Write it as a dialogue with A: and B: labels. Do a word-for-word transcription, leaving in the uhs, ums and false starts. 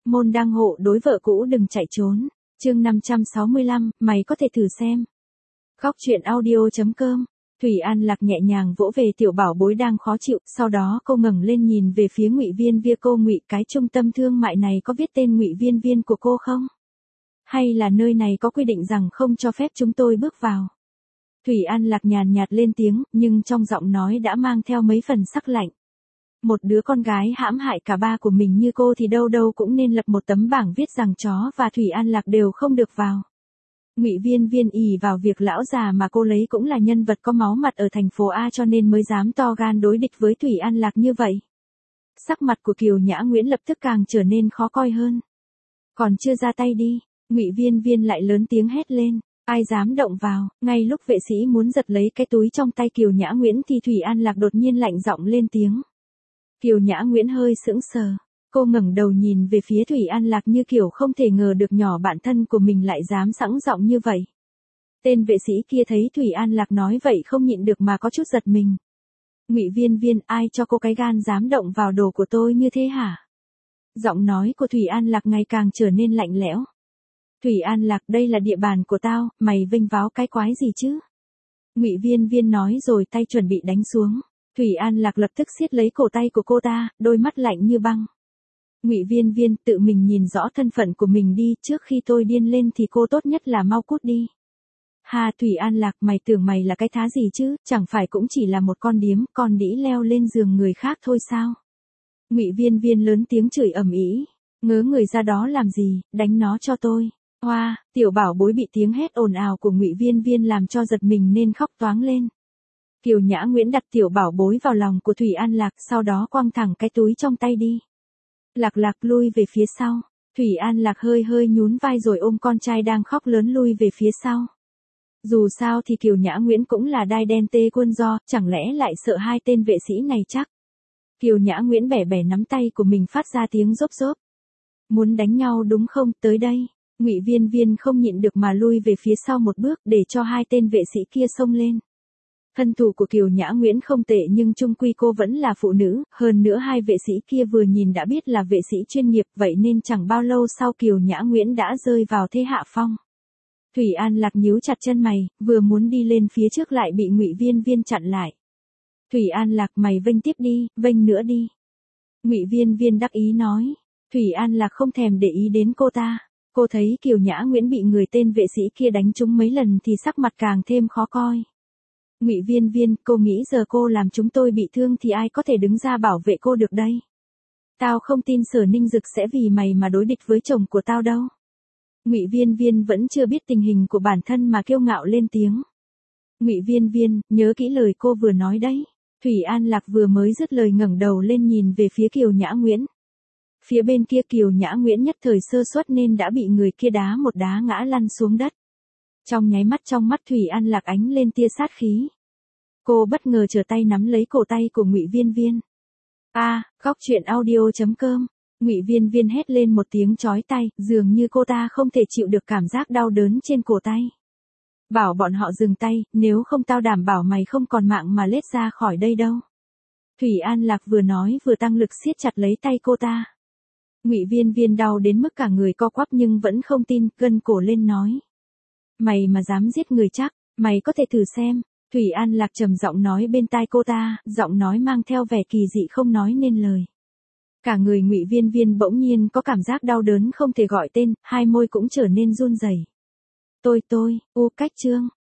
A: môn đăng hộ đối vợ cũ đừng chạy trốn. Chương năm trăm sáu mươi lăm, mày có thể thử xem. Góc truyện audio chấm com. Thủy An Lạc nhẹ nhàng vỗ về tiểu bảo bối đang khó chịu, sau đó cô ngẩng lên nhìn về phía Ngụy Viên Viên. Cô Ngụy, cái trung tâm thương mại này có viết tên Ngụy Viên Viên của cô không? Hay là nơi này có quy định rằng không cho phép chúng tôi bước vào? Thủy An Lạc nhàn nhạt lên tiếng, nhưng trong giọng nói đã mang theo mấy phần sắc lạnh. Một đứa con gái hãm hại cả ba của mình như cô thì đâu đâu cũng nên lập một tấm bảng viết rằng chó và Thủy An Lạc đều không được vào. Ngụy Viên Viên ỷ vào việc lão già mà cô lấy cũng là nhân vật có máu mặt ở thành phố A cho nên mới dám to gan đối địch với Thủy An Lạc như vậy. Sắc mặt của Kiều Nhã Nguyễn lập tức càng trở nên khó coi hơn. Còn chưa ra tay đi, Ngụy Viên Viên lại lớn tiếng hét lên. Ai dám động vào? Ngay lúc vệ sĩ muốn giật lấy cái túi trong tay Kiều Nhã Nguyễn thì Thủy An Lạc đột nhiên lạnh giọng lên tiếng. Kiều Nhã Nguyễn hơi sững sờ. Cô ngẩng đầu nhìn về phía Thủy An Lạc như kiểu không thể ngờ được nhỏ bạn thân của mình lại dám sẵn giọng như vậy. Tên vệ sĩ kia thấy Thủy An Lạc nói vậy không nhịn được mà có chút giật mình. Ngụy Viên Viên, ai cho cô cái gan dám động vào đồ của tôi như thế hả? Giọng nói của Thủy An Lạc ngày càng trở nên lạnh lẽo. Thủy An Lạc, đây là địa bàn của tao, mày vênh váo cái quái gì chứ? Ngụy Viên Viên nói rồi tay chuẩn bị đánh xuống. Thủy An Lạc lập tức siết lấy cổ tay của cô ta, đôi mắt lạnh như băng. Ngụy Viên Viên, tự mình nhìn rõ thân phận của mình đi, trước khi tôi điên lên thì cô tốt nhất là mau cút đi. Hà, Thủy An Lạc, mày tưởng mày là cái thá gì chứ, chẳng phải cũng chỉ là một con điếm, con đĩ leo lên giường người khác thôi sao? Ngụy Viên Viên lớn tiếng chửi ầm ĩ, ngớ người ra đó làm gì, đánh nó cho tôi. Hoa, tiểu bảo bối bị tiếng hét ồn ào của Ngụy Viên Viên làm cho giật mình nên khóc toáng lên. Kiều Nhã Nguyễn đặt tiểu bảo bối vào lòng của Thủy An Lạc, sau đó quăng thẳng cái túi trong tay đi. Lạc Lạc lui về phía sau. Thủy An Lạc hơi hơi nhún vai rồi ôm con trai đang khóc lớn lui về phía sau. Dù sao thì Kiều Nhã Nguyễn cũng là đai đen tê quân do, chẳng lẽ lại sợ hai tên vệ sĩ này chắc. Kiều Nhã Nguyễn bẻ bẻ nắm tay của mình phát ra tiếng rốp rốp. Muốn đánh nhau đúng không, tới đây. Ngụy Viên Viên không nhịn được mà lui về phía sau một bước để cho hai tên vệ sĩ kia xông lên. Thân thủ của Kiều Nhã Nguyễn không tệ nhưng chung quy cô vẫn là phụ nữ, hơn nữa hai vệ sĩ kia vừa nhìn đã biết là vệ sĩ chuyên nghiệp, vậy nên chẳng bao lâu sau Kiều Nhã Nguyễn đã rơi vào thế hạ phong. Thủy An Lạc nhíu chặt chân mày, vừa muốn đi lên phía trước lại bị Ngụy Viên Viên chặn lại. Thủy An Lạc, mày vênh tiếp đi, vênh nữa đi. Ngụy Viên Viên đắc ý nói. Thủy An Lạc không thèm để ý đến cô ta. Cô thấy Kiều Nhã Nguyễn bị người tên vệ sĩ kia đánh trúng mấy lần thì sắc mặt càng thêm khó coi. Ngụy Viên Viên, cô nghĩ giờ cô làm chúng tôi bị thương thì ai có thể đứng ra bảo vệ cô được đây? Tao không tin Sở Ninh Dực sẽ vì mày mà đối địch với chồng của tao đâu. Ngụy Viên Viên vẫn chưa biết tình hình của bản thân mà kiêu ngạo lên tiếng. Ngụy Viên Viên, nhớ kỹ lời cô vừa nói đấy. Thủy An Lạc vừa mới dứt lời ngẩng đầu lên nhìn về phía Kiều Nhã Nguyễn. Phía bên kia Kiều Nhã Nguyễn nhất thời sơ suất nên đã bị người kia đá một đá ngã lăn xuống đất. Trong nháy mắt trong mắt Thủy An Lạc ánh lên tia sát khí. Cô bất ngờ trở tay nắm lấy cổ tay của Ngụy Viên Viên. A, góc truyện audio chấm com. Ngụy Viên Viên hét lên một tiếng chói tai, dường như cô ta không thể chịu được cảm giác đau đớn trên cổ tay. Bảo bọn họ dừng tay, nếu không tao đảm bảo mày không còn mạng mà lết ra khỏi đây đâu. Thủy An Lạc vừa nói vừa tăng lực siết chặt lấy tay cô ta. Ngụy Viên Viên đau đến mức cả người co quắp nhưng vẫn không tin, gân cổ lên nói. Mày mà dám giết người chắc, mày có thể thử xem. Thủy An Lạc trầm giọng nói bên tai cô ta, giọng nói mang theo vẻ kỳ dị không nói nên lời. Cả người Ngụy Viên Viên bỗng nhiên có cảm giác đau đớn không thể gọi tên, hai môi cũng trở nên run rẩy. Tôi tôi, u cách chương.